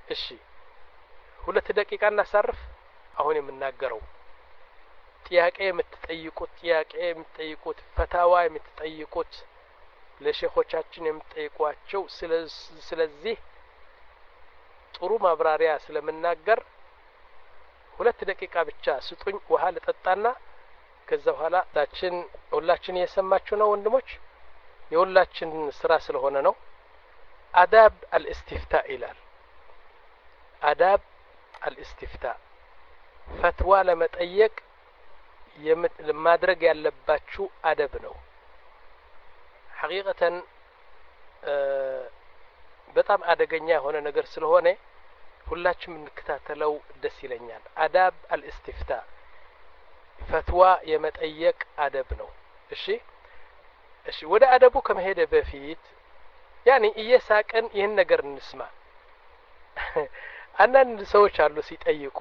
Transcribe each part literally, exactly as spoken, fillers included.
እሺ ሁለት ደቂቃ እናሳርፍ አሁን የምናገረው ጥያቄ የምትጠይቁት ጥያቄ የምትጠይቁት ፈታዋ የምትጠይቁት ለሼኾቻችን የምትጠይቋቸው ስለዚህ ጥሩ ማብራሪያ ስለምናገር ሁለት ደቂቃ ብቻ ስጡኝ ውሃ ልጠጣና ከዛ በኋላ ታችን ሁላችን እየሰማችሁ ነው ወንድሞች የሁላችን ስራ ስለሆነ ነው አዳብ አልእስቲፍታእ ይላል አዳብ አልእስቲፍታእ ፈትዋ ለመጠየቅ ለማድረግ ያለባችሁ አደብ ነው ሐቂቀተን በጣም አደገኛ የሆነ ነገር ስለሆነ ሁላችንም እንከታተለው ደስ ይለኛል አዳብ አልእስቲፍታእ ፈትዋ የመጠየቅ አደብ ነው እሺ እሺ ወደ አደቡ ከመሄደ በፊት ያኒ እየሳቀን ይህን ነገር እንስማ አንዳንድ ሰዎች አሉ ሲጠይቁ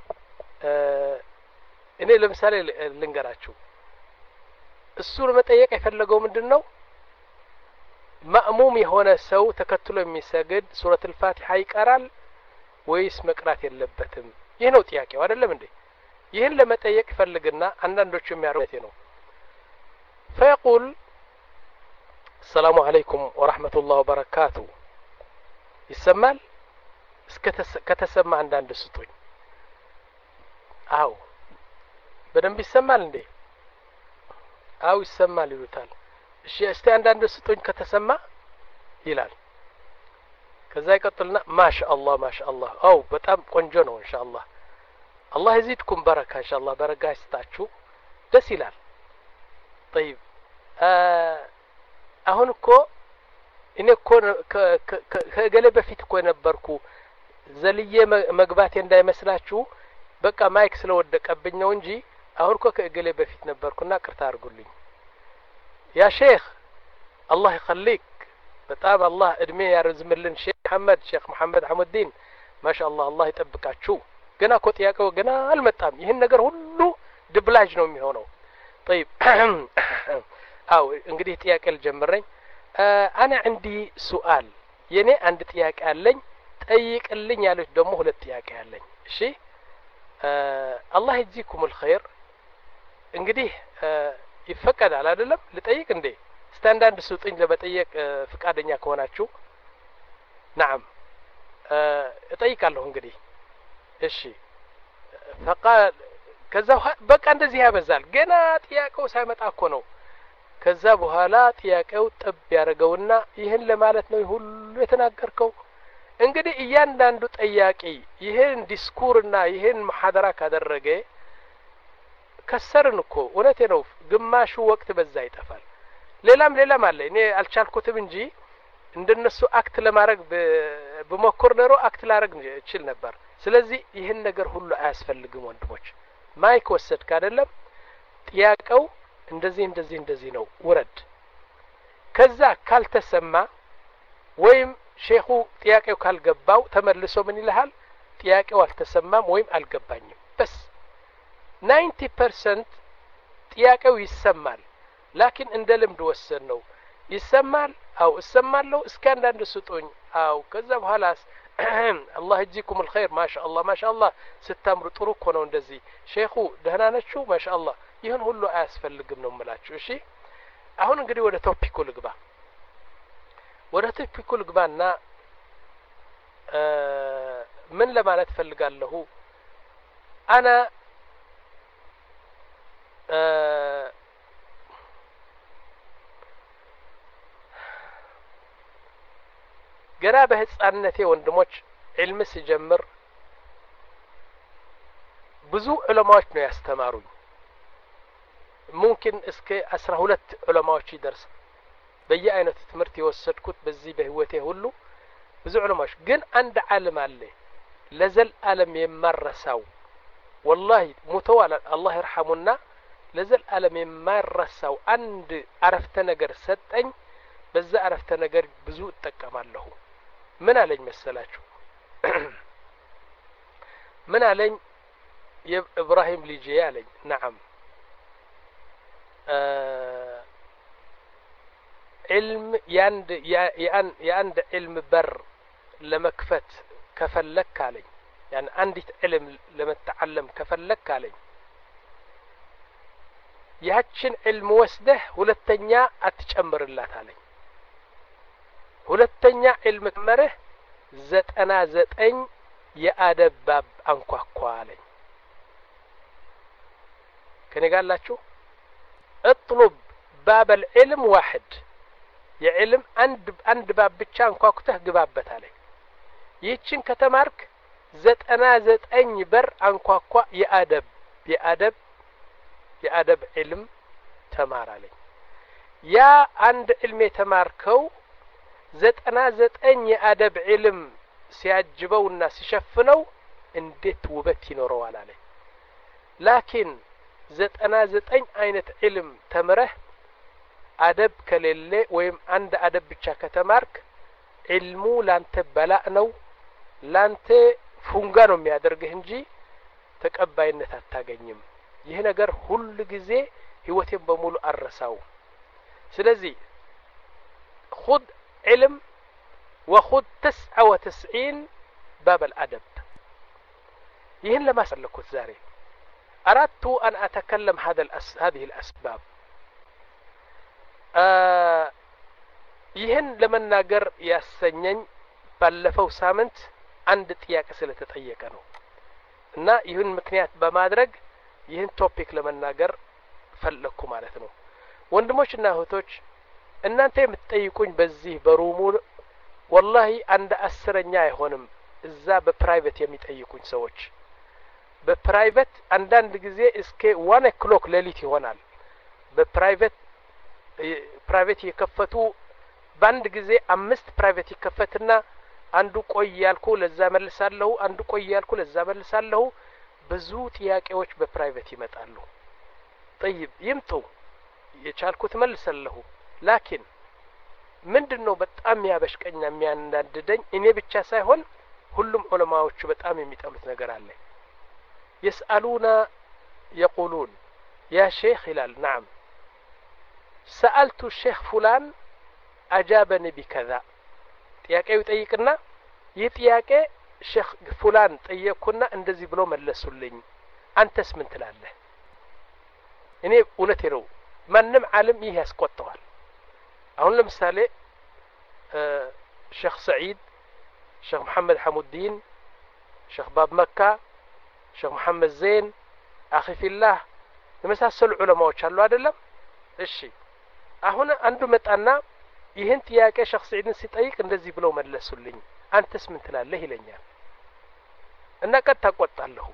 እኔ ለምሳሌ ልንገራችሁ እሱ ለመጠየቅ የፈለገው ምንድነው ማእሙም የሆነ ሰው ተከትሎ የሚሰግድ ሱረት አልፋቲሃ ይቀራል ወይስ መቅራት የለበትም ይሄ ነው ጥያቄው አይደለም እንዴ ይሄን ለመጠየቅ ፈልግና አንዳንዶቹ የሚያሩት ነው فيقول السلام عليكم ورحمة الله وبركاته ይሰማል ከተሰማ አንዳንድ ስጡኝ አው በደንብ ይሰማል እንዴ አው ይሰማል ይሉታል እሺ እስቲ አንዳንድ ስጡኝ ከተሰማ ይላል ከዛ ይቀጥልና ማሻአላህ ማሻአላህ አው በጣም ቆንጆ ነው ኢንሻአላህ አላህ ይزيدكم በረካ ኢንሻአላህ በረካ ይስጣችሁ ደስ ይላል طيب አሁን እኮ እኔ እኮ ከገለ በፊት እኮ ነበርኩ ዘልዬ መግባቴ እንዳይመስላችሁ በቃ ማይክ ስለወደቀብኝ ነው እንጂ አሁን እኮ ከገለ በፊት ነበርኩና ቅርታ አድርጉልኝ ያ ሼክ አላህ ይخليك በጣም አላህ እድሜ ያርዝምልን ሼክ መሐመድ ሼክ መሐመድ አህመድዲን ማሻአላህ አላህ ይጠብቃችሁ ገና እኮ ጥያቄው ገና አልመጣም ይሄን ነገር ሁሉ ድብላጅ ነው የሚሆነው طيب አው እንግዲህ ጥያቄ ልጀምረኝ انا عندي سؤال የኔ አንድ ጥያቄ አለኝ ጠይቅልኝ ያሉት ደግሞ ሁለት ጥያቄ አለኝ እሺ አላህ ይجزيكم الخير እንግዲህ ይፈቀዳል አይደለም ልጠይቅ እንዴ ስታንዳርድ ስጡኝ ለመጠየቅ ፍቃደኛ ከሆናችሁ نعم እጠይቃለሁ እንግዲህ እሺ فقال ከዛ በቃ እንደዚህ ያበዛል ገና ጥያቄው ሳይመጣ እኮ ነው ከዛ በኋላ ጥያቄው ጥብ ያረጋውና ይሄን ለማለት ነው ሁሉ የተናገርከው እንግዲህ እያንዳንዱ ጠያቂ ይሄን ዲስኩርና ይሄን መሐደራ ካደረገ ከሰርን እኮ እውነቴ ነው ግማሹ ወቅት በዛ ይጠፋል ሌላም ሌላም አለ እኔ አልቻልኩትም እንጂ እንደነሱ አክት ለማድረግ በመኮር ነው አክት ላረግ እችል ነበር ስለዚህ ይሄን ነገር ሁሉ አያስፈልግም ወንድሞች ማይክ ወሰድክ አይደለም ጥያቄው እንደዚህ እንደዚህ እንደዚህ ነው ወረድ ከዛ ካልተሰማ ወይም ሼኹ ጥያቄው ካልገባው ተመልሶ ምን ይልሃል ጥያቄው አልተሰማም ወይም አልገባኝም በስ ninety percent ጥያቄው ይሰማል ላኪን እንደ ልምድ ወሰን ነው ይሰማል አው እሰማለሁ እስከ አንዳንድ ስጡኝ አው ከዛ በኋላስ አላህ ይجزيكم الخير ማሻአላህ ማሻአላህ ስታምሩ ጥሩ እኮ ነው እንደዚህ ሼኹ ደህና ናችሁ ማሻአላህ ይሄን ሁሉ አያስፈልግም ነው የምላችሁ እሺ አሁን እንግዲህ ወደ ቶፒኩ ልግባ ወደ ቶፒኩ ልግባና ምን ለማለት ፈልጋለሁ انا ገና በህፃንነቴ ወንድሞች ዒልም ሲጀምር ብዙ ዑለማዎች ነው ያስተማሩኝ ممكن እስከ አስራ ሁለት ዑለማዎች ይደርስ በየአይነት ትምህርት የወሰድኩት በዚህ በህይወቴ ሁሉ ብዙ ዑለማዎች ግን አንድ ዓለም አለ ለዘል ዓለም የማረሳው والله ሙተዋላ አላህ ይርሐሙና ለዘል ዓለም የማረሳው አንድ አረፍተ ነገር ሰጠኝ በዛ አረፍተ ነገር ብዙ እጠቀማለሁ ምን አለኝ መሰላችሁ ምን አለኝ የኢብራሂም ልጅ ያለኝ نعم علم ياند يان ياند علم بر لمكفت ከፈለክ አለኝ ያን አንዲት ዕልም ለመተዓለም ከፈለክ አለኝ ያችን ዕልም ወስደህ ሁለተኛ አትጨምርላት አለኝ ሁለተኛ ዕልም ተመረህ ዘጠና ዘጠኝ የአደብ ባብ አንኳኳ አለኝ ከኔ ጋር አላችሁ اطلب باب العلم واحد የዕልም አንድ አንድ ባብ ብቻ አንኳኩተህ ግባበት አለኝ ይህችን ከተማርክ ዘጠና ዘጠኝ በር አንኳኳ የአደብ የአደብ የአደብ ዕልም ተማር አለኝ ያ አንድ ዕልም የተማርከው ዘጠና ዘጠኝ የአደብ ዕልም ሲያጅበውና ሲሸፍነው እንዴት ውበት ይኖረዋል አለኝ ላኪን ዘጠና ዘጠኝ አይነት ዕልም ተምረህ አደብ ከሌለ ወይም አንድ አደብ ብቻ ከተማርክ ዕልሙ ላንተ በላእ ነው ላንተ ፉንጋ ነው የሚያደርግህ እንጂ ተቀባይነት አታገኝም ይህ ነገር ሁሉ ጊዜ ህይወቴን በሙሉ አረሳው ስለዚህ خذ علم وخذ تسعة وتسعين باب الأدب ይህን ለማሰለኩት ዛሬ أردت أن أتكلم هذا الأس... هذه الأسباب ይህን ለመናገር ያሰኘኝ ባለፈው ሳምንት አንድ ጥያቄ ስለተጠየቀ ነው እና ይህን ምክንያት በማድረግ ይህን ቶፒክ ለመናገር ፈለኩ ማለት ነው ወንድሞችና እህቶች እናንተ የምትጠይቁኝ በዚህ በሩሙ والله አንድ አስረኛ አይሆንም እዛ በፕራይቬት የሚጠይቁኝ ሰዎች በፕራይቬት አንዳንድ ጊዜ እስከ one o'clock ሌሊት ይሆናል በፕራይቬት ፕራይቬት የከፈቱ ባንድ ጊዜ አምስት ፕራይቬት ይከፈትና አንዱ ቆይ ያልኩ ለዛ መልሳለሁ አንዱ ቆይ ያልኩ ለዛ መልሳለሁ ብዙ ጥያቄዎች በፕራይቬት ይመጣሉ طيب ይምጡ የቻልኩት መልሰለሁ ላኪን ምንድነው በጣም ያበሽቀኛ የሚያንዳንደኝ እኔ ብቻ ሳይሆን ሁሉም ዑለማዎቹ በጣም የሚጠሉት ነገር አለ يسألون يقولون يا شيخ هلال نعم سألت الشيخ فلان أجابني بكذا ጥያቄው ጠይቅና ይህ ጥያቄ ሼክ ፉላን ጠየቁና እንደዚህ ብሎ መለሱልኝ አንተስ ምን ትላለህ እኔ እውነቴ ነው ማንም ዓለም ይህ ያስቆጣዋል አሁን ለምሳሌ ሼክ ሰዒድ ሼክ መሐመድ ሐሙዲን ሼክ ባብ መካ ሼክ መሐመድ ዘይን አኺ ፊላህ የመሳሰሉ ዑለማዎች አሉ አይደለም እሺ አሁን አንዱ መጣና ይህን ጥያቄ ሼክ ሰዒድን ሲጠይቅ እንደዚህ ብለው መለሱልኝ አንተስ ምን ትላለህ ይለኛል እና ቀጥ ተቆጣለሁ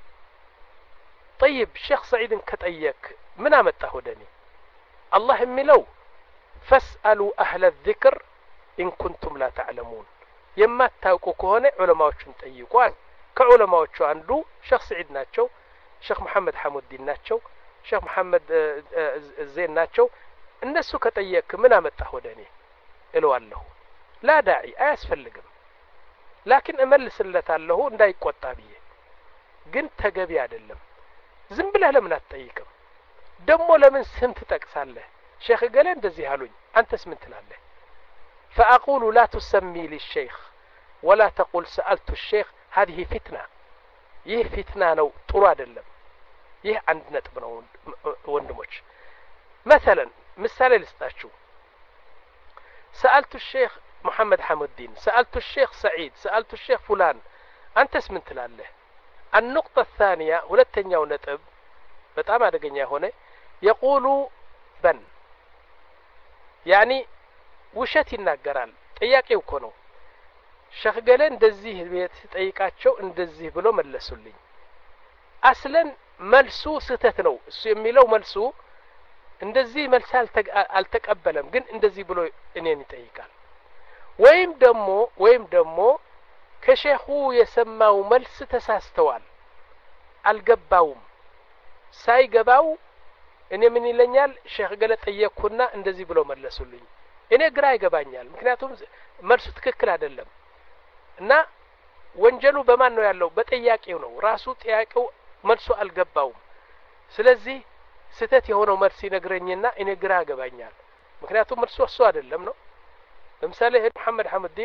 طيب ሼክ ሰዒድን ከጠየቅ ምን አመጣው ወደኔ አላህ የሚለው فاسألوا أهل الذكر إن كنتم لا تعلمون የማታውቁ ከሆነ ዑለማዎችን ጠይቁ ከዑለማዎቹ አንዱ ሼክ ሰዒድ ናቸው ሼክ መሐመድ ሐሙዲን ናቸው ሼክ መሐመድ ዘይን ናቸው እነሱ ከጠየቅ ምን አመጣው ወደኔ እለዋለሁ لا داعي አያስፈልግም ላኪን እመልስለታለሁ እንዳይቆጣ ብዬ ግን ተገቢ አይደለም ዝም ብለህ ለምን አትጠይቅም ደሞ ለምን ስም ትጠቅሳለህ ሼክ ገለ እንደዚህ አሉኝ አንተስ ምን ትላለህ فأقول لا تسمي للشيخ ولا تقول سألت الشيخ هذه فتنة ይህ ፊትና ነው ጥሩ አይደለም ይህ አንድ ነጥብ ነው ወንድሞች مثلا ምሳሌ ልስጣችሁ سألت الشيخ محمد حمودين سألت الشيخ سعيد سألت الشيخ فلان أنتس من تلاله النقطة الثانية ሁለተኛው ነጥብ በጣም አደገኛ ሆነ يقول بن يعني ውሸት ይናገራል ጥያቄው እኮ ነው ሼክ ገለ እንደዚህ ቤት ጠይቃቸው እንደዚህ ብሎ መለሱልኝ አስለን መልሱ ስህተት ነው እሱ የሚለው መልሱ እንደዚህ መልስ አልተቀበለም ግን እንደዚህ ብሎ እኔን ይጠይቃል ወይም ደሞ ወይም ደሞ ከሼኹ የሰማው መልስ ተሳስተዋል አልገባውም ሳይገባው እኔ ምን ይለኛል ሼክ ገለ ጠየቅኩና እንደዚህ ብሎ መለሱልኝ እኔ ግራ ይገባኛል ምክንያቱም መልሱ ትክክል አይደለም እና ወንጀሉ በማን ነው ያለው በጥያቄው ነው ራሱ ጥያቄው መልሱ አልገባውም ስለዚህ ስህተት የሆነው መልስ ይነግረኝና እኔ ግራ ይገባኛል ምክንያቱም መልሱ እሱ አይደለም ነው ለምሳሌ መሐመድ ሐሙዲን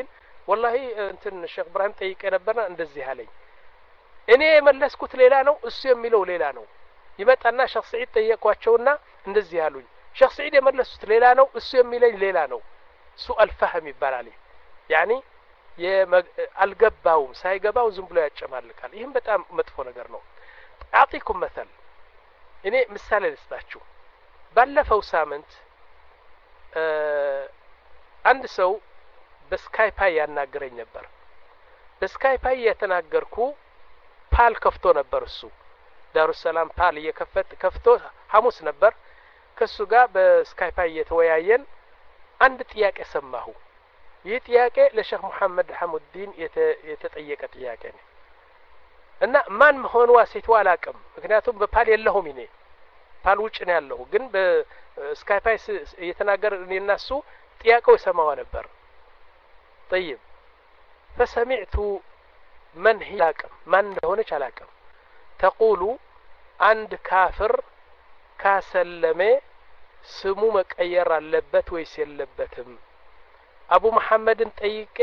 والله እንትን ሼክ ኢብራሂም ጠይቄ ነበርና እንደዚህ አለኝ እኔ የመለስኩት ሌላ ነው እሱ የሚለው ሌላ ነው ይመጣና ሼክ ሰዒድ ጠየቋቸውና እንደዚህ አሉኝ ሼክ ሰዒድ የመለሱት ሌላ ነው እሱ የሚለኝ ሌላ ነው ሱአል ፈህም ይባላል ያኒ የአልገባውም ሳይገባው ዝም ብሎ ያጨማልቃል ይሄም በጣም መጥፎ ነገር ነው አጥይኩም مثل እኔ ምሳሌ ልስጣችሁ ባለፈው ሳምንት አንድ ሰው በስካይፓይ ያናገረኝ ነበር በስካይፓይ የተናገርኩ ፓል ከፍቶ ነበር እሱ ዳሩ ሰላም ፓል እየከፈተ ከፍቶ ሐሙስ ነበር ከሱ ጋር በስካይፓይ የተወያየን አንድ ጥያቄ ሰማሁ ይህ ጥያቄ ለሼክ መሐመድ ሐሙዲን የተጠየቀ ጥያቄ ነው እና ማን መሆኑ ዋሲቱ አላቀም ምክንያቱም በፓል የለሁም እኔ ፓል ውጭ ነው ያለው ግን በስካይፓይ የተናገር እኔና እሱ ጥያቄው ሰማዋ ነበር طيب فسمعت من هي لاقم من እንደሆነች አላቀም تقول አንድ ካፍር ካሰለመ ስሙ መቀየር አለበት ወይስ የለበትም አቡ መሐመድን ጠይቄ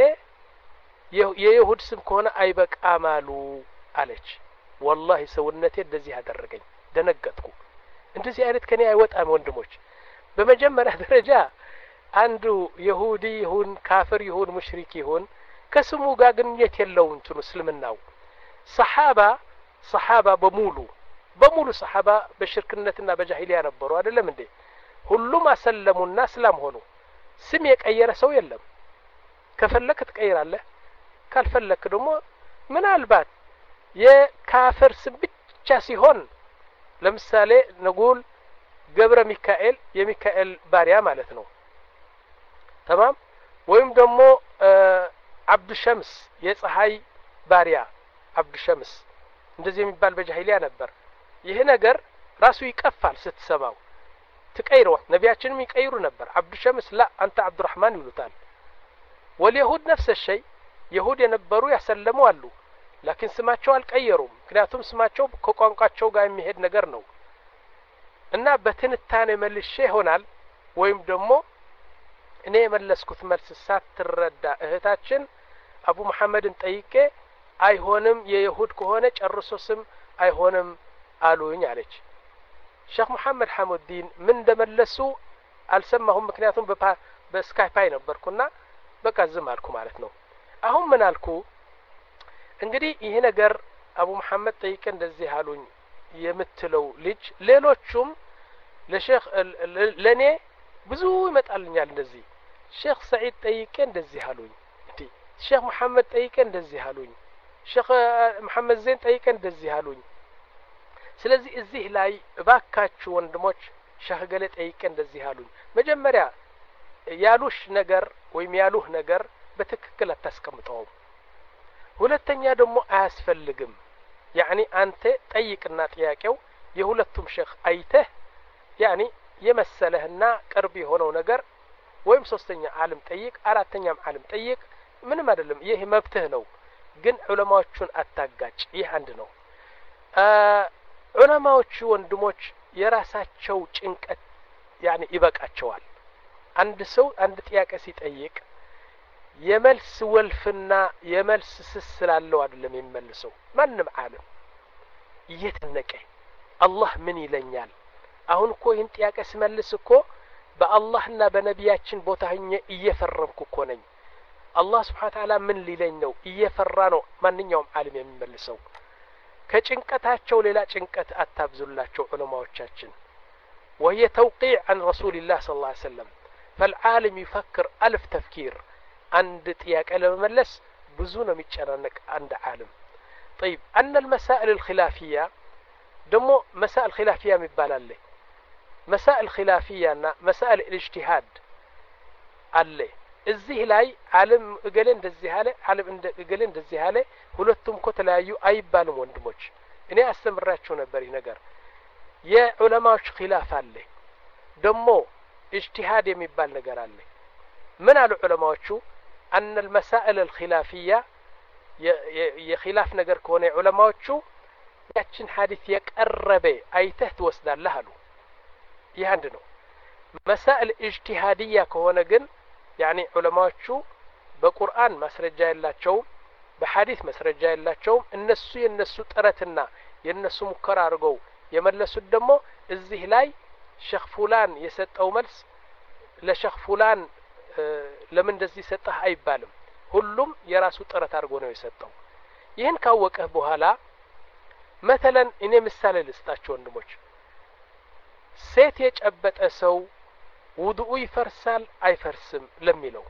የይሁድ ስም ከሆነ አይበቃም አሉ አለች والله ሰውነቴ እንደዚህ አደረገኝ ደነገጥኩ እንደዚህ አይነት ከኔ አይወጣም ወንድሞች በመጀመሪያ ደረጃ አንዱ ይሁዲ ይሁን ካፍር ይሁን ሙሽሪክ ይሁን ከስሙ ጋር ግንኙነት የለውም እንትኑ እስልምናው ሰሃባ ሰሃባ በሙሉ በሙሉ ሰሃባ በሽርክነትና በጃሂሊያ ነበሩ አይደለም እንዴ ሁሉም አሰለሙና እስላም ሆኑ ስም የቀየረ ሰው የለም ከፈለክ ትቀይራለህ ካልፈለክ ደግሞ ምናልባት የካፍር ስም ብቻ ሲሆን ለምሳሌ ነጉል ገብረ ሚካኤል የሚካኤል ባሪያ ማለት ነው تمام ወይም ደግሞ አብዱ ሸምስ የፀሐይ ባሪያ አብዱ ሸምስ እንደዚህ የሚባል በጃሂሊያ ነበር ይሄ ነገር ራሱ ይቀፋል ስትሰማው تقيروا نبياتنا يقيروا نبر عبد الشمس لا أنت عبد الرحمن يلوتان واليهود نفس الشيء يهود ينبروا يسلموا له لكن سماتشو القيروا كنياتهم سماتشو كقانقاتشو غا يمهد ነገር ነው እና በትንታኔ መልሼ ይሆናል ወይም ደግሞ እኔ የመለስኩት መልስ ሳትረዳ እህታችን አቡ መሐመድን ጠይቄ አይሆንም የይሁድ ከሆነ ጨርሶ ስም አይሆንም አሉኝ አለች ሼክ መሐመድ ሐሙዲን ምን እንደመለሱ አልሰማሁም ምክንያቱም በስካይፓይ ነበርኩና በቃ ዝም አልኩ ማለት ነው አሁን ምን አልኩ እንግዲህ ይሄ ነገር አቡ መሐመድ ጠይቄ እንደዚህ አሉኝ የምትለው ልጅ ሌሎቹም ለሼክ ለኔ ብዙ ይመጣልኛል እንደዚህ ሼክ ሰዒድ ጠይቄ እንደዚህ አሉኝ እንዴ ሼክ መሐመድ ጠይቄ እንደዚህ አሉኝ ሼክ መሐመድ ዘይን ጠይቄ እንደዚህ አሉኝ ስለዚህ እዚህ ላይ እባካችሁ ወንድሞች ሼክ ገለ ጠይቄ እንደዚህ አሉኝ መጀመሪያ ያሉሽ ነገር ወይም ያሉህ ነገር በትክክል አታስቀምጠው ሁለተኛ ደግሞ አያስፈልግም يعني አንተ ጠይቅና ጥያቄው የሁለቱም ሼክ አይተህ يعني የመሰለህና ቅርብ የሆነው ነገር ወይም ሶስተኛ ዓለም ጠይቅ አራተኛም ዓለም ጠይቅ ምንም አይደለም ይሄ መብትህ ነው ግን ዑለማዎቹን አታጋጭ ይህ አንድ ነው ዑለማዎቹ ወንድሞች የራሳቸው ጭንቀት يعني ይበቃቸዋል አንድ ሰው አንድ ጥያቄ ሲጠይቅ የመልስ ወልፍና የመልስ ስስላለው አይደለም የሚመልሰው ማንንም ዓለም እየተነቀ አላህ ምን ይለኛል አሁን እኮ ይህን ጥያቄ ስመልስ እኮ በአላህና በነቢያችን ቦታ ሆኜ እየፈረምኩ እኮ ነኝ አላህ Subhanahu Wa Ta'ala ምን ሊለኝ ነው እየፈራ ነው ማንኛውም ዓለም የሚመልሰው ከጭንቀታቸው ሌላ ጭንቀት አታብዙላቸው ዑለማዎቻችን وهي توقيع عن رسول الله صلى الله عليه وسلم فالعالم يفكر ألف تفكير عند ጥያቄ ለመመለስ ብዙ ነው የሚጨናነቅ አንድ ዓለም طيب أن المسائل الخلافية دمو مسائل خلافية مبالله مسائل خلافية مسائل الاجتهاد الله እዚህ ላይ ዓለም እገሌ እንደዚህ አለ ዓለም እገሌ እንደዚህ አለ ሁለቱም እኮ ተለያዩ አይባልም ወንድሞች እኔ አስተምራችሁ ነበር ይሄ ነገር የዑለማዎች ኺላፍ አለ ደሞ اجتهاد የሚባል ነገር አለ ምን አሉ ዑለማዎቹ ان المسائل الخلافية የኺላፍ ነገር ከሆነ ዑለማዎቹ ያችን ሐዲስ የቀረበ አይተህ ትወስዳለህ አሉ ይህ አንድ ነው مسائل اجتهادية ከሆነ ግን يعني علماءዎቹ በቁርአን ማስረጃ ያላቸው በሐዲስ ማስረጃ ያላቸው እነሱ የነሱ ጥረትና የነሱ ሙከራ አድርገው የመለሱት ደግሞ እዚህ ላይ ሸኽ ፉላን የሰጠው መልስ ለሸኽ ፉላን ለምን እንደዚህ ሰጠህ አይባልም ሁሉም የራሱ ጥረት አድርጎ ነው የሰጠው ይህን ካወቀህ በኋላ مثلا እኔ ምሳሌ ልስጣችሁ ወንድሞች ሴት የጨበጠ ሰው ውዱኡ ይፈርሳል አይፈርስም ለሚለው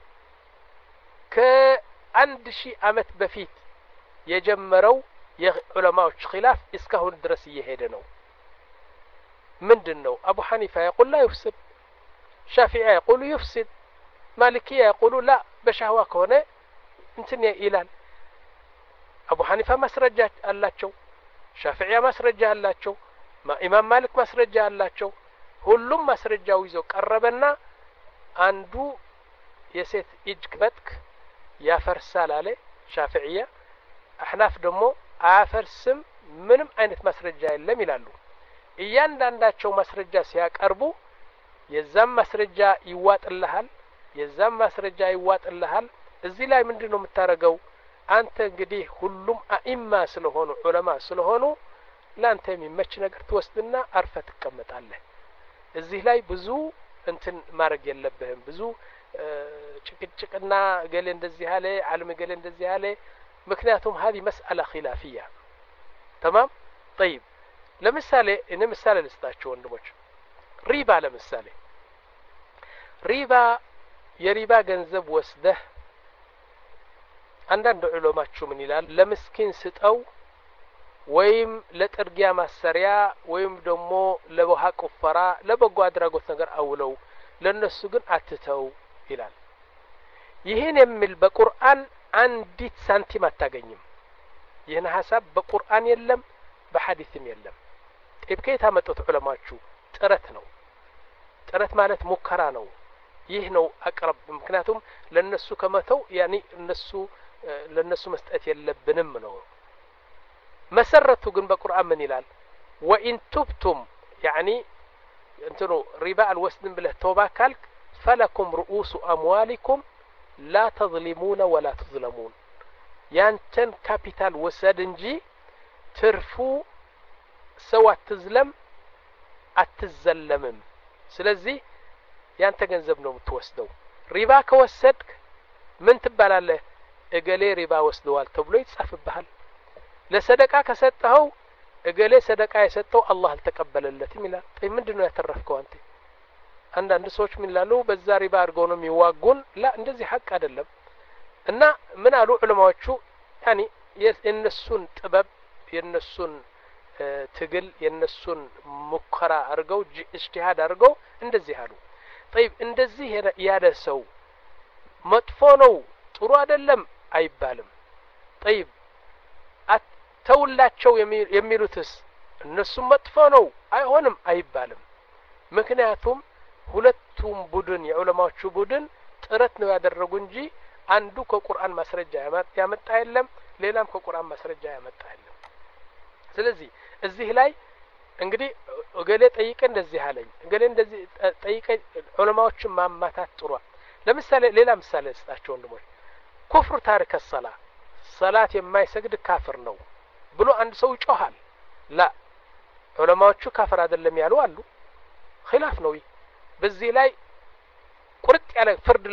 ከአንድ ሺህ ዓመት በፊት የጀመረው የዑለማዎች ኺላፍ እስካሁን ድረስ እየሄደ ነው ምንድነው አቡ ሐኒፋ يقول لا يفسد ሻፊዒ يقول يفسد مالكي يقول لا በሻህዋ ከሆነ እንትን ይላል አቡ ሐኒፋ ማስረጃ አላቸው ሻፊዒ ማስረጃ አላቸው ኢማም ማሊክ ማስረጃ አላቸው ሁሉም ማስረጃው ይዘው ቀረበና አንዱ የሴት እጅ በጥክ ያፈርሳል አለ ሻፊዒያ አህናፍ ደግሞ አፈርስም ምንም አይነት ማስረጃ የለም ይላሉ እያንዳንዳቸው ማስረጃ ሲያቀርቡ የዛም ማስረጃ ይዋጥልሃል የዛም ማስረጃ ይዋጥልሃል እዚህ ላይ ምንድነው የምታረገው አንተ እንግዲህ ሁሉም አኢማ ስለሆኑ ዑለማ ስለሆኑ ላንተ የሚመች ነገር ትወስድና አርፈ ትቀመጣለህ እዚህ ላይ ብዙ እንትን ማድረግ የለብህም ብዙ ጭቅጭቅና ገለ እንደዚህ ያለ ዓለም ገለ እንደዚህ ያለ ምክንያቱም هذه مسألة خلافية تمام طيب ለምሳሌ እኔ ምሳሌ ልስጣችሁ ወንድሞች ሪባ ለምሳሌ ሪባ የሪባ ገንዘብ ወስደህ አንዳንድ ዑለማችሁ ምን ይላል ለምስኪን ስጠው ወይም ለጥርጊያ ማሰሪያ ወይም ደግሞ ለውሃ ቁፈራ ለበጎ አድራጎት ነገር አውለው ለነሱ ግን አትተው ይላል ይሄን የሚል በቁርአን አንዲት ሳንቲም አታገኝም ይሄን ሐሳብ በቁርአን የለም በሐዲስም የለም ጥብከታ መጥቶ ዑለማችሁ ጥረት ነው ጥረት ማለት ሙከራ ነው ይህ ነው አቅረብ ምክንያቱም ለነሱ ከመተው ያኒ እነሱ ለነሱ መስጠት የለብንም ነው መሰረቱ ግን በቁርአን ምን ይላል ወኢን ቱብቱም ያኒ እንትኑ ሪባ አልወስድን ብለ ተውባ ካልክ فلكم رؤوس أموالكم لا تظلمون ولا تظلمون ያንተን ካፒታል ወሰድ እንጂ ትርፉ ሰው አትዝለም አትዘለምም ስለዚህ ያንተ ገንዘብ ነው የምትወስደው ሪባ ከወሰድክ ምን ትባላለህ እገሌ ሪባ ወስደዋል ተብሎ ይጻፍብሃል ለሰደቃ ከሰጠው እገሌ ሰደቃ የሰጠው አላህ አልተቀበለለትም ይላል ጠይ ምንድነው ያተረፍከው አንተ አንዳንድ ሰዎች ምን ይላሉ በዛ ሪባ አድርገው ነው የሚዋጉን ላ እንደዚህ ሐቅ አይደለም እና ምን አሉ ዑለማዎቹ ያኒ የነሱን ጥበብ የነሱን ትግል የነሱን ሙከራ አድርገው ኢጅቲሃድ አድርገው እንደዚህ አሉ طيب እንደዚህ ያለ ሰው መጥፎ ነው ጥሩ አይደለም አይባልም طيب አተውላቸው የሚሉትስ እነሱ መጥፎ ነው አይሆንም አይባልም ምክንያቱም ሁለቱም ቡድን የዑለማዎቹ ቡድን ጥረት ነው ያደረጉ እንጂ አንዱ ከቁርአን ማስረጃ ያመጣ የለም ሌላም ከቁርአን ማስረጃ ያመጣ የለም ስለዚህ እዚህ ላይ እንግዲህ እገሌ ጠይቀ እንደዚህ አለኝ እገሌ እንደዚህ ጠይቀ ዑለማዎችን ማማታት ጥሯል ለምሳሌ ሌላ ምሳሌ ልስጣችሁ ወንድሞች ኩፍር ታሪክ الصلاه ሰላት የማይሰግድ ካፍር ነው ብሎ አንድ ሰው ይጮሃል ላ ዑለማዎቹ ካፍር አይደለም ያሉ አሉ ኺላፍ ነው በዚህ ላይ ቁርጥ ያለ ፍርድ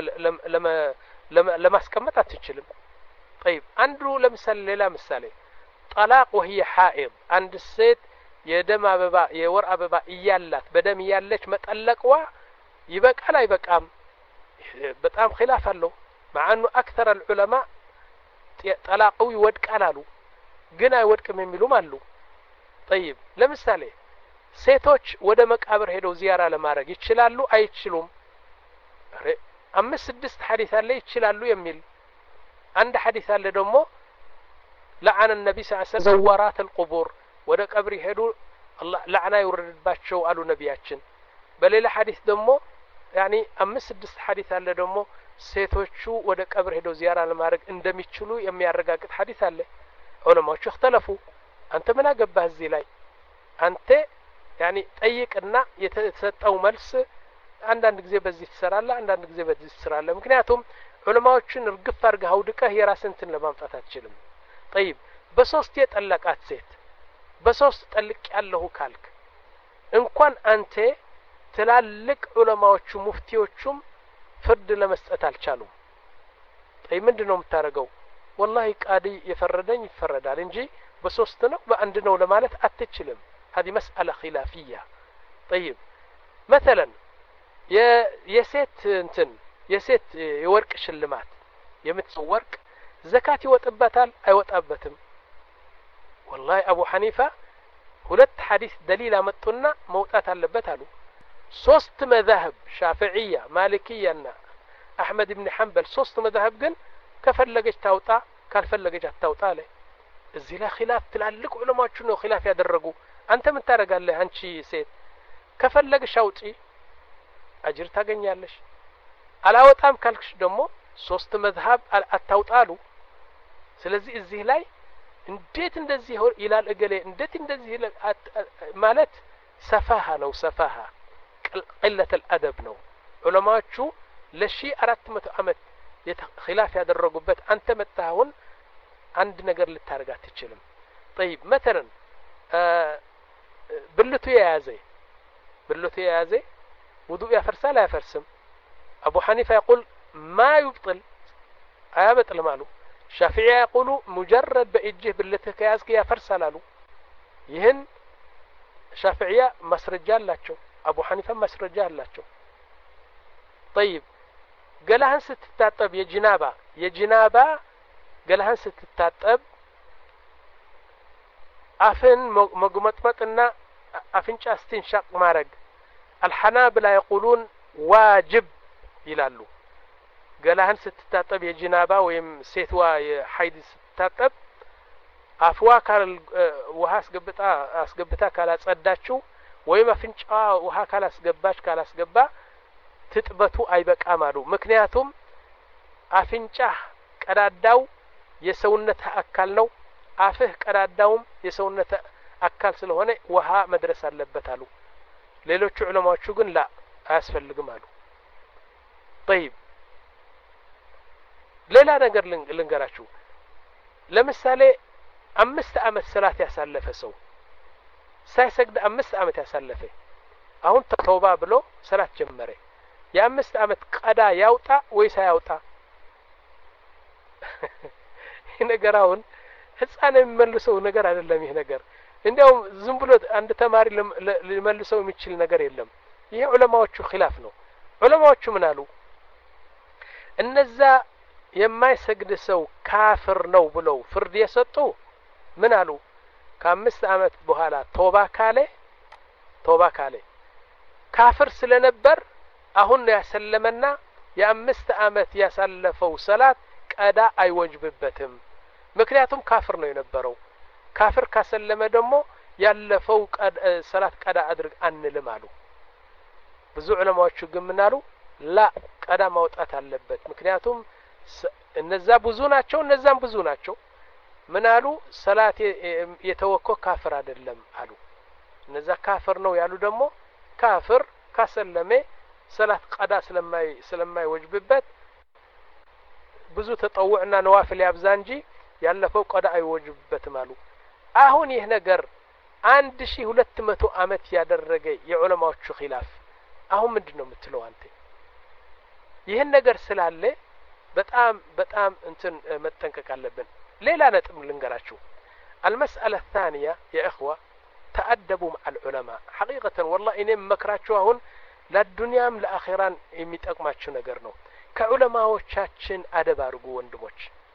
ለማስቀመጥ አትችልም طيب አንዱ ለምሳሌ ሌላ ምሳሌ طلاق وهي حائض عند الست የደም አበባ የወር አበባ እያላት በደም ያለች መጠለቅዋ ይበቃል አይበቃም በጣም ኺላፍ አለው مع انه اكثر العلماء طلاقው ይወድቃል አሉ ግን አይወድቅም የሚሉም አሉ طيب ለምሳሌ ሴቶች ወደ መቃብር ሄደው ዚያራ ለማድረግ ይችላሉ አይችሉም አምስት ስድስት ሐዲስ አለ ይችላሉ የሚል አንድ ሐዲስ አለ ደግሞ لعن النبي صلى الله عليه وسلم زوارات القبور ወደ ቀብር ሄዱ አላህ ለዓና ይወርድባቸው አሉ ነቢያችን በሌላ ሐዲስ ደግሞ ያኒ አምስት ስድስት ሐዲስ አለ ደግሞ ሴቶቹ ወደ ቀብር ሄደው ዚያራ ለማድረግ እንደሚችሉ የሚያረጋግጥ ሐዲስ አለ ዑለማዎቹ اختلفوا አንተ ምን አገባህ እዚህ ላይ አንተ ያኒ ጠይቅና የተሰጠው መልስ አንዳንድ ጊዜ በዚህ ትሰራለህ አንዳንድ ጊዜ በዚህ ትሰራለህ ምክንያቱም ዑለማዎችን እርግፍ አድርገህ አውድቀህ የራስንትን ለማምጣት አትችልም طيب በሶስት የጠለቃት ሴት በሶስት ጠልቅ ያለው ካልክ እንኳን አንተ ትላልቅ ዑለማዎቹ ሙፍቲዎቹም ፍርድ ለመስጠት አልቻሉም طيب ምንድነው የምታረገው والله ቃዲ የፈረደኝ ይፈረዳል እንጂ በሶስት ነው በአንድ ነው ለማለት አትችልም هذه مسألة خلافية طيب مثلا የሴት እንትን የሴት የወርቅ ሽልማት የምትወርቅ ዘካት ይወጣበታል አይወጣበትም والله ابو حنيفه ሁለት ሐዲስ ደሊል አመጡና መውጣት አለበት አሉ ሶስት መذهب ሻፊዒያ ማሊኪያና አህመድ ኢብኑ ሐንበል ሶስት መذهب ግን ከፈለገች ታውጣ ካልፈለገች አታውጣ አለ እዚህ ላይ ኺላፍ ትላልቅ ዑለማዎቹ ነው ኺላፍ ያደረጉ አንተ ምን ታረጋለህ አንቺ ሴት ከፈለግሽ አውጪ አጅር ታገኛለሽ አላወጣም ካልክሽ ደግሞ ሶስት መذهب አታውጣሉ ስለዚህ እዚህ ላይ እንዴት እንደዚህ ይላል እገሌ እንዴት እንደዚህ ማለት ሰፋሃ ነው ሰፋሃ قلة الادب ነው ዑለማዎቹ ለሺህ አራት መቶ አመት ኺላፍ ያደረጉበት አንተ መጣሁን አንድ ነገር ልታረጋት ትችልም طيب مثلا ብልቱ የያዘ ብልቱ የያዘ ውዱእ ያፈርሳል አያፈርስም ابو حنيفه يقول ما يبطل አያበጥል ማሉ ሻፊዒ يقول مجرد በእጅህ ብልትህ ከያዝክ ያፈርሳል አሉ ይህን ሻፊዒያ ማስረጃ አላቸው ابو حنيفه ማስረጃ አላቸው طيب ገላህን ስትታጠብ የጂናባ የጂናባ ገላህን ስትታጠብ አፍን መጉመጥመጥና አፍንጫ ስቲንሻቅ ማረግ الحنابلة يقولون واجب ይላሉ ገላህን ስትታጠብ የጂናባ ወይም ሴትዋ የሐይድ ስትታጠብ አፍዋ ካል ውሃ አስገብታ አስገብታ ካላጸዳችው ወይም አፍንጫ ውሃ ካላስገባች ካላስገባ ትጥበቱ አይበቃም አሉ ምክንያቱም አፍንጫ ቀዳዳው የሰውነት አካል ነው አፍህ ቀዳዳውም የሰውነት አካል ስለሆነ ውሃ መድረስ አለበት አሉ ሌሎች ዑለማዎቹ ግን ላ አያስፈልግም አሉ طيب ሌላ ነገር ልንገራችሁ ለምሳሌ አምስት አመት ሰላት ያሳለፈ ሰው ሳይሰግድ አምስት አመት ያሳለፈ አሁን ተውባ ብሎ ሰላት ጀመረ የአምስት አመት ቀዳ ያውጣ ወይስ ያውጣ ይሄ ነገር አሁን ህፃን የሚመልሰው ነገር አይደለም ይሄ ነገር እንዴው ዝም ብሎ አንድ ተማሪ ሊመልሰው የሚችል ነገር የለም ይሄ ዑለማዎቹ ኺላፍ ነው ዑለማዎቹ ምን አሉ እነዛ የማይሰግድ ሰው ካፍር ነው ብለው ፍርድ የሰጡ ምን አሉ ከአምስት አመት በኋላ ተውባ ካለ ተውባ ካለ ካፍር ስለነበር አሁን ያሰለመና የአምስት አመት ያሳለፈው ሰላት ቀዳ አይወጅብበትም ምክንያቱም ካፍር ነው የነበረው ካፍር ካሰለመ ደግሞ ያለፈው ሰላት ቀዳ አድርግ አንልም አሉ ብዙ ዑለማዎቹ ግን ምን አሉ ላ ቀዳ ማውጣት አለበት ምክንያቱም እነዛ ብዙ ናቸው እነዛም ብዙ ናቸው ምን አሉ ሰላት የተወኮ ካፍር አይደለም አሉ እነዛ ካፍር ነው ያሉ ደግሞ ካፍር ካሰለመ ሰላት ቀዳ ስለማይ ስለማይ ወጅብበት ብዙ ተጠውዕና ነዋፊል ያብዛ እንጂ ያለፈው ቀዳ አይወጅብበትም አሉ አሁን ይህ ነገር አንድ ሺህ ሁለት መቶ አመት ያደረገ የዑለማዎቹ ኺላፍ አሁን ምንድነው የምትለው አንተ ይሄን ነገር ስላለ በጣም በጣም እንትን መጠንቀቅ አለብን ሌላ ነጥብ ልንገራችሁ المسألة الثانية يا إخوة تأدبوا مع العلماء حقيقة والله إني مكراችሁ አሁን ለዱንያም ለአኺራን የሚጠቅማችሁ ነገር ነው ከዑለማዎቻችን አደብ አድርጉ ወንድሞች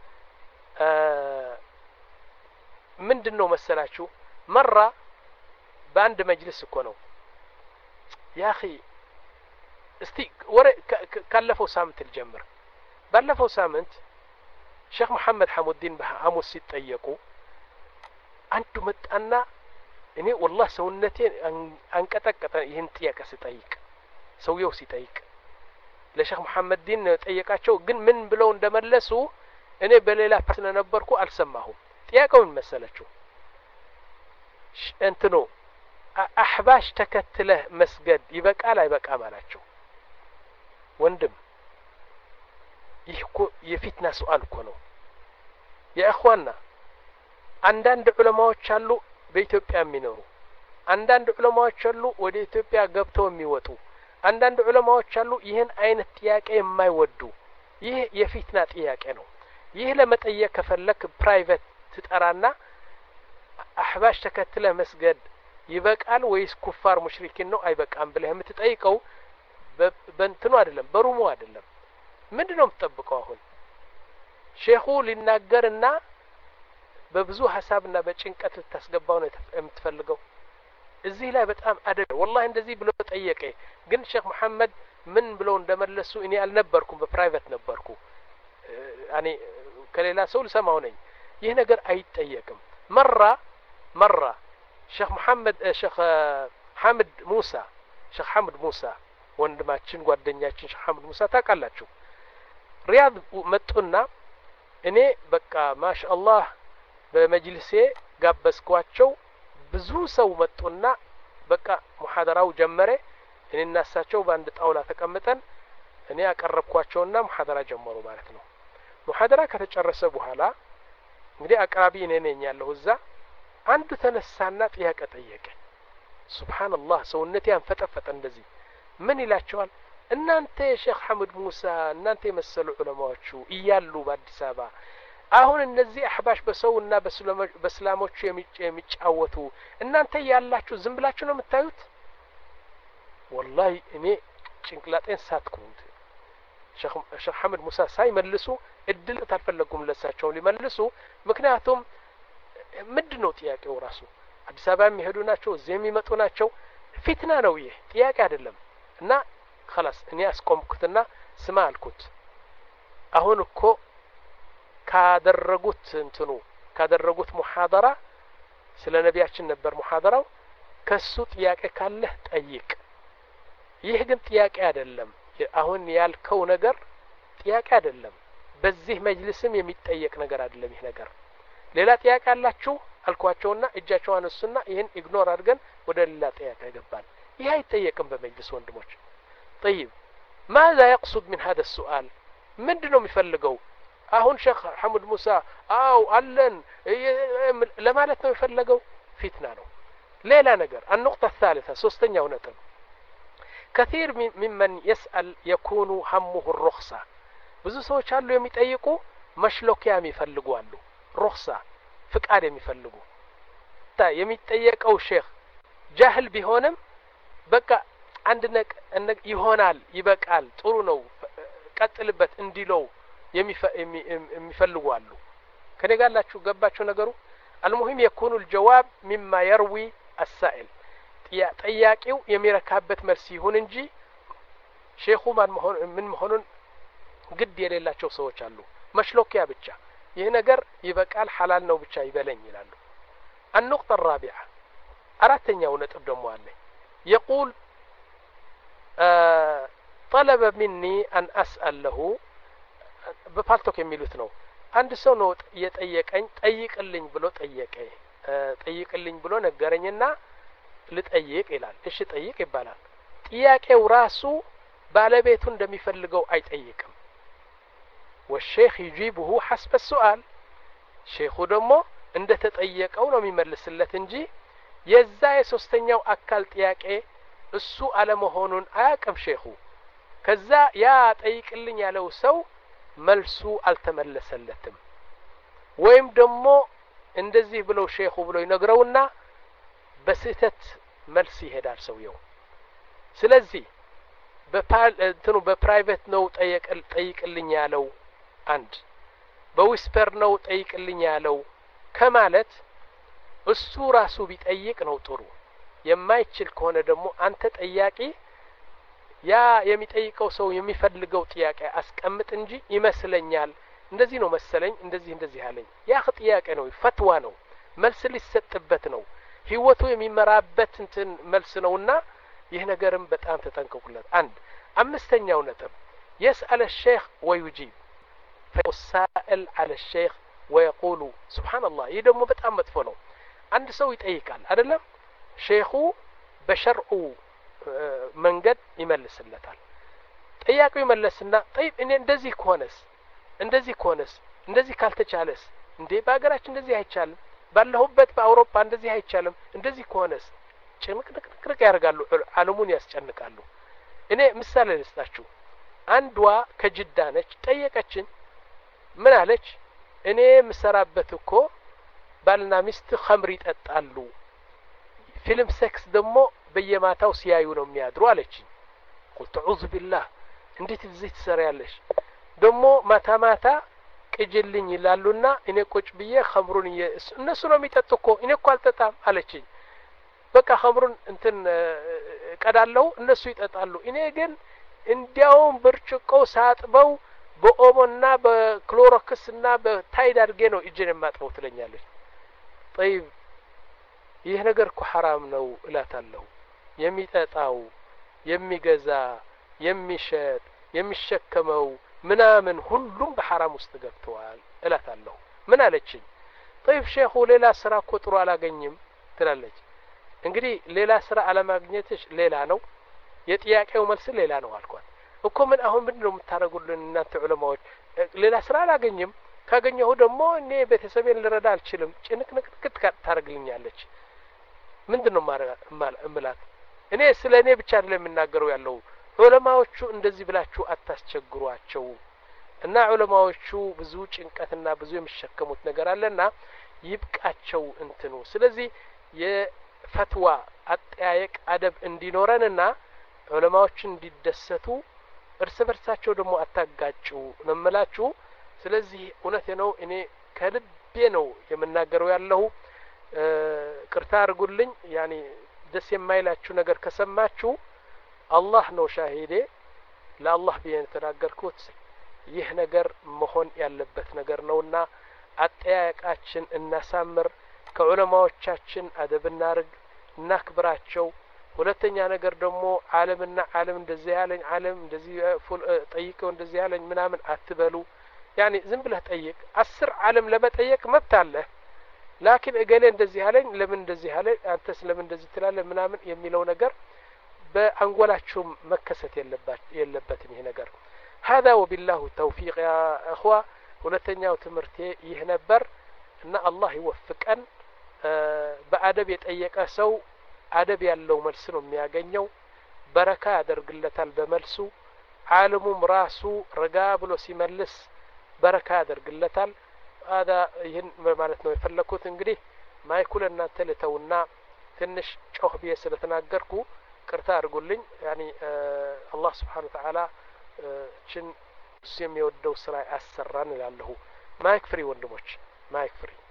ምንድነው መሰላችሁ መራ በአንድ መጅልስ እኮ ነው يا اخي እስቲ ወሬ ካለፈው ሳምንት ልጀምር ባለፈው ሳምንት ሼክ መሐመድ ሐሙዲን በሐሙስ ሲጠየቁ አንዱ መጣና እኔ والله ሰውነቴ አንቀጠቀጠ ይህን ጥያቄ ሲጠይቅ ሰውየው ሲጠይቅ ለሼክ መሐመድ ዲን ጠየቃቸው ግን ምን ብለው እንደመለሱ እኔ በሌላ ፐርሰን ነበርኩ አልሰማሁም ጥያቄውን መሰለችው እንትኑ አህባሽ ተከትለህ መስገድ ይበቃል አይበቃም አላቸው ወንድም ይህ እኮ የፊትና ሱአል እኮ ነው ያ እخواننا አንዳንድ ዑለማዎች አሉ በኢትዮጵያ የሚኖሩ አንዳንድ ዑለማዎች አሉ ወደ ኢትዮጵያ ገብተው የሚወጡ አንዳንድ ዑለማዎች አሉ ይህን አይነት ጥያቄ የማይወዱ ይህ የፊትና ጥያቄ ነው ይህ ለመጠየቅ ከፈለክ ፕራይቬት ትጠራና አህባሽ ተከትለ መስገድ ይበቃል ወይስ ኩፋር ሙሽሪኪን ነው አይበቃም ብለህ የምትጠይቀው በእንትኑ አይደለም በሩሙ አይደለም ምንድነው የምትጠብቀው አሁን ሼኹ ሊናገርና በብዙ ሐሳብና በጭንቀት ልታስገባው ነው የምትፈልገው እዚህ ላይ በጣም አደብ والله እንደዚህ ብሎ ጠየቀ ግን ሼክ መሐመድ ምን ብለው እንደመለሱ እኔ አልነበርኩም በፕራይቬት ነበርኩ ያኒ ከሌላ ሰው ልሰማው ነኝ ይህ ነገር አይጠየቅም መራ መራ ሼክ መሐመድ ሼክ ሐምድ ሙሳ ሼክ ሐምድ ሙሳ ወንድማችን ጓደኛችን ሼክ ሐምድ ሙሳ ታውቃላችሁ ሪያድ መጡና እኔ በቃ ማሻአላህ በመጅልሴ ጋበዝኳቸው ብዙ ሰው መጡና በቃ ሙሐደራው ጀመረ እኔና እሳቸው በአንድ ጣውላ ተቀምጠን እኔ አቀረብኳቸውና ሙሐደራ ጀመሩ ማለት ነው ሙሐደራ ከተጨረሰ በኋላ እንግዲህ አቅራቢ እኔ ነኝ ያለው እዛ አንዱ ተነሳና ጥያቄ ጠየቀ ሱብሃንአላህ ሰውነቴ አንፈጠፈጠ እንደዚህ ምን ይላቸዋል እናንተ ሼክ ሐምድ ሙሳ እናንተ የመሰሉ ዑለማዎቹ እያሉ በአዲስ አበባ አሁን እነዚህ አህባሽ በሰውና በእስላሞቹ የሚጫወቱ እናንተ ያላችሁ ዝም ብላችሁ ነው የምታዩት والله እኔ ጭንቅላጤን ሳትኩት ሼክ ሼክ ሐምድ ሙሳ ሳይመልሱ እድል ታልፈለጉም ለሳቸው ሊመልሱ ምክንያቱም ምንድነው ጥያቄው ራሱ አዲስ አበባ የሚሄዱ ናቸው እዚህ የሚመጡ ናቸው ፊትና ነው ይሄ ጥያቄ አይደለም እና خلاص እኔ አስቆምኩትና ስማ አልኩት አሁን እኮ ካደረጉት እንትኑ ካደረጉት ሙሐደራ ስለ ነቢያችን ነበር ሙሐደራው ከሱ ጥያቄ ካለ ጠይቅ ይህ ግን ጥያቄ አይደለም አሁን ያልከው ነገር ጥያቄ አይደለም በዚህ መጅልስም የሚጠየቅ ነገር አይደለም ይህ ነገር ሌላ ጥያቄ አላችሁ አልኳቸውና እጃቸው አነሱና ይሄን ኢግኖር አድርገን ወደ ሌላ ጥያቄ ገባን ይህ አይጠየቅም በመጅልስ ወንድሞች طيب ماذا يقصد من هذا السؤال ምንድነው የሚፈልገው አሁን ሼክ ሐምድ ሙሳ አው አለን ለማለት ነው የፈለገው ፊትና ነው ሌላ ነገር النقطة الثالثة ሶስተኛው ነጥብ كثير ممن يسأل يكون همه الرخصة ብዙ ሰዎች አሉ የሚጠይቁ መሽሎኪያ የሚፈልጉ አሉ ሩክሳ ፍቃድ የሚፈልጉ ታ የሚጠየቀው ሼክ ጃህል ቢሆንም በቃ አንድ ነገር ይሆናል ይበቃል ጥሩ ነው ቀጥልበት እንዲለው የሚፈልጉ አሉ ከኔ ጋርላችሁ ገባችሁ ነገሩ المهم يكون الجواب مما يروي السائل ጥያቄው የሚረካበት መልስ ይሁን እንጂ ሼኹ ማን መሆን ምን መሆኑን ግድ የሌላቸው ሰዎች አሉ መሽሎኪያ ብቻ ይሄ ነገር ይበቃል ሐላል ነው ብቻ ይበለኝ ይላሉ النقطة الرابعة አራተኛው ነጥብ ደግሞ አለ يقول آه طلب مني أن أسأل له بفالتوك የሚሉት ነው አንድ ሰው ነው የጠየቀኝ ጠይቅልኝ ብሎ ጠየቀኝ ጠይቅልኝ ብሎ ነገረኝና ልጠይቅ ይላል እሺ ጠይቅ ይባላል ጥያቄው ራሱ ባለቤቱ እንደሚፈልገው አይጠይቅም والشيخ يجيبه حسب السؤال ሼኹ ደግሞ እንደተጠየቀው ነው የሚመልስለት እንጂ የዛ የሶስተኛው አካል ጥያቄ እሱ አለመሆኑን አያውቅም ሼኹ ከዛ ያ ጠይቅልኝ ያለው ሰው መልሱ አልተመለሰለትም ወይም ደግሞ እንደዚህ ብለው ሼኹ ብለው ይነግረውና በስህተት መልስ ይሄዳል ሰውየው ስለዚህ በፓል እንትኑ በፕራይቬት ነው ጠይቅል ጠይቅልኝ ያለው አንድ በዊስፐር ነው ጠይቅልኝ ያለው ከማለት እሱ ራሱ ቢጠይቅ ነው ጥሩ የማይችል ከሆነ ደግሞ አንተ ጠያቂ ያ የሚጠይቀው ሰው የሚፈልገው ጥያቄ አስቀምጥ እንጂ ይመስለኛል እንደዚህ ነው መሰለኝ እንደዚህ እንደዚህ አለኝ ያ ጥያቄ ነው ፈትዋ ነው መልስ ሊሰጥበት ነው ህይወቱ የሚመራበት እንትን መልስ ነውና ይህ ነገርም በጣም ተጠንቀቁለት አንድ አምስተኛው ነጥብ يسأل الشيخ ويجيب فالسائل على الشيخ ويقول سبحان الله ይህ ደግሞ በጣም መጥፎ ነው አንድ ሰው ይጠይቃል አይደለም ሼኹ በሸርዑ መንገድ ይመልስለታል ጥያቄው ይመለስና طيب እኔ እንደዚህ ከሆነስ እንደዚህ ከሆነስ እንደዚህ ካልተቻለስ እንዴ በአገራችን እንደዚህ አይቻልም ባለሁበት በአውሮፓ እንደዚህ አይቻልም እንደዚህ ከሆነስ ጭንቅንቅንቅ ያርጋሉ ዓለሙን ያስጨንቃሉ እኔ ምሳሌ ልስጣችሁ አንዷ ከጅዳ ነች ጠየቀችን ምን አለች እኔ ምሰራበት እኮ ባልና ሚስት ኸምር ይጠጣሉ ፊልም ሴክስ ደግሞ በየማታው ሲያዩ ነው የሚያድሩ አለችኝ قلت اعوذ بالله እንዴት እዚህ ትሰሪያለሽ ደግሞ ማታ ማታ ቅጅልኝ ይላሉና እኔ ቁጭ ብዬ ኸምሩን እነሱ ነው የሚጠጡ እኮ እኔ እኮ አልጠጣም አለችኝ በቃ ኸምሩን እንትን ቀዳለው እነሱ ይጠጣሉ እኔ ግን እንዲያውም ብርጭቆው ሳጥበው በኦሞና በክሎሮክስና በታይድ አድርጌ ነው እጄን የማጥበው ትለኛለች طيب ይህ ነገር እኮ حرام ነው እላታለሁ የሚጠጣው የሚገዛ የሚሸጥ የሚሸከመው ምናምን ሁሉም በحرام ውስጥ ገብተዋል እላታለሁ ምን አለችኝ طيب ሼኹ ሌላ ስራ እኮ ጥሩ አላገኝም ትላለች እንግዲህ ሌላ ስራ አለማግኘትሽ ሌላ ነው የጥያቄው መልስ ሌላ ነው አልኳት እኮ ምን አሁን ምንድነው የምታረጉልን እናንተ ዑለማዎች ሌላ ስራ አላገኝም ካገኘሁ ደግሞ እኔ ቤተሰቤን ልረዳ አልችልም ጭንቅንቅት ታረግልኛለች ምንድነው ማምላት እኔ ስለኔ ብቻ አይደለም የምናገረው ያለው ዑለማዎቹ እንደዚህ ብላችሁ አታስቸግሯቸው እና ዑለማዎቹ ብዙ ጭንቀትና ብዙ የሚሸከሙት ነገር አለና ይብቃቸው እንትኑ ስለዚህ የፈትዋ አጠያየቅ አደብ እንዲኖረንና ዑለማዎች እንዲደሰቱ እርስ በርሳቸው ደግሞ አታጋጩ ነመላችሁ ስለዚህ እውነቴ ነው እኔ ከልቤ ነው የምናገረው ያለው ቅርታ አርጉልኝ ያኒ ደስ የማይላችሁ ነገር ከሰማችሁ አላህ ነው ሻሂዴ ለአላህ ቢያን ተናገርኩት ይህ ነገር መሆን ያለበት ነገር ነውና አጠያየቃችን እናሳምር ከዑለማዎቻችን አደብና ርግ እናክብራቸው ሁለተኛ ነገር ደግሞ ዓለምና ዓለም እንደዚህ ያለኝ ዓለም እንደዚህ ጠይቀው እንደዚህ ያለኝ ምናምን አትበሉ ያኒ ዝም ብለህ ጠይቅ አስር ዓለም ለመጠየቅ መብት አለ ላኪን እገሌ እንደዚህ ያለኝ ለምን እንደዚህ ያለ አንተስ ለምን እንደዚህ ትላለህ ምናምን የሚለው ነገር በአንጎላችሁ መከሰት የለበትም ይሄ ነገር هذا وبالله التوفيق يا اخوه ሁለተኛው ትምርቴ ይህ ነበር እና አላህ ይወፍቀን በአደብ የጠየቀ ሰው አደብ ያለው መልስ ነው የሚያገኘው በረካ ያደርግለታል በመልሱ ዓለሙም ራሱ ረጋ ብሎ ሲመልስ በረካ ያደርግለታል هذا ይህን ማለት ነው የፈለኩት እንግዲህ ማይኩል እናንተ ለተውና ትንሽ ጮህ ብዬ ስለተናገርኩ ቅርታ አድርጉልኝ يعني الله سبحانه وتعالى ችን የሚወደው ስራ ያሰራን ይላልሁ ማይክ ፍሪ ወንድሞች ማይክ ፍሪ